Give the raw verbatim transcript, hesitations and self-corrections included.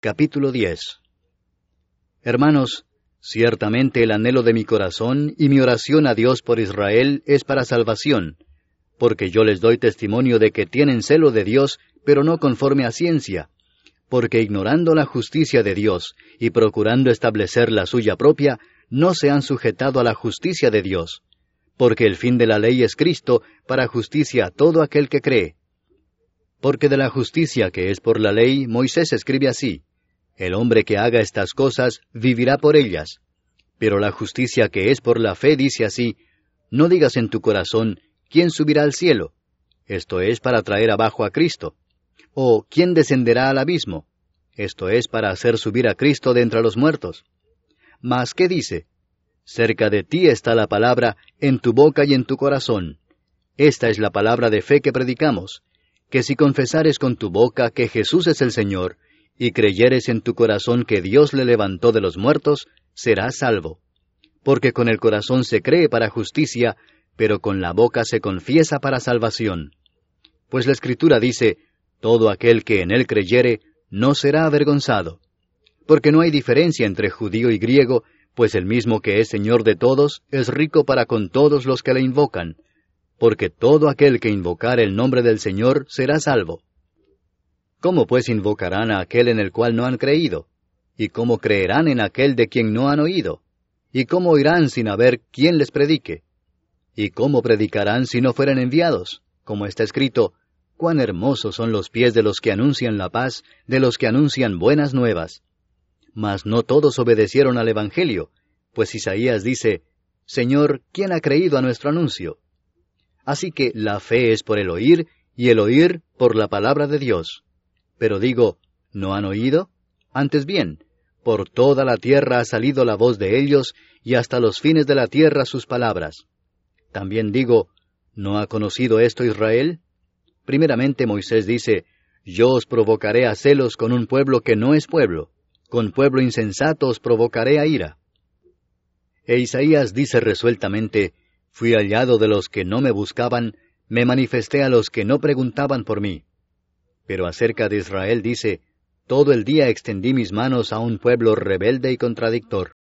Capítulo diez. Hermanos, ciertamente el anhelo de mi corazón y mi oración a Dios por Israel es para salvación, porque yo les doy testimonio de que tienen celo de Dios, pero no conforme a ciencia, porque ignorando la justicia de Dios y procurando establecer la suya propia, no se han sujetado a la justicia de Dios, porque el fin de la ley es Cristo para justicia a todo aquel que cree. Porque de la justicia que es por la ley, Moisés escribe así: el hombre que haga estas cosas vivirá por ellas. Pero la justicia que es por la fe dice así: no digas en tu corazón, ¿quién subirá al cielo? Esto es para traer abajo a Cristo. O ¿quién descenderá al abismo? Esto es para hacer subir a Cristo de entre los muertos. Mas, ¿qué dice? Cerca de ti está la palabra, en tu boca y en tu corazón. Esta es la palabra de fe que predicamos, que si confesares con tu boca que Jesús es el Señor, y creyeres en tu corazón que Dios le levantó de los muertos, serás salvo. Porque con el corazón se cree para justicia, pero con la boca se confiesa para salvación. Pues la Escritura dice: todo aquel que en él creyere, no será avergonzado. Porque no hay diferencia entre judío y griego, pues el mismo que es Señor de todos, es rico para con todos los que le invocan. Porque todo aquel que invocare el nombre del Señor será salvo. ¿Cómo pues invocarán a aquel en el cual no han creído? ¿Y cómo creerán en aquel de quien no han oído? ¿Y cómo oirán sin haber quien les predique? ¿Y cómo predicarán si no fueren enviados? Como está escrito: cuán hermosos son los pies de los que anuncian la paz, de los que anuncian buenas nuevas. Mas no todos obedecieron al Evangelio, pues Isaías dice: Señor, ¿quién ha creído a nuestro anuncio? Así que la fe es por el oír, y el oír por la palabra de Dios. Pero digo, ¿no han oído? Antes bien, por toda la tierra ha salido la voz de ellos, y hasta los fines de la tierra sus palabras. También digo, ¿no ha conocido esto Israel? Primeramente Moisés dice: yo os provocaré a celos con un pueblo que no es pueblo, con pueblo insensato os provocaré a ira. E Isaías dice resueltamente: fui hallado de los que no me buscaban, me manifesté a los que no preguntaban por mí. Pero acerca de Israel dice: todo el día extendí mis manos a un pueblo rebelde y contradictor.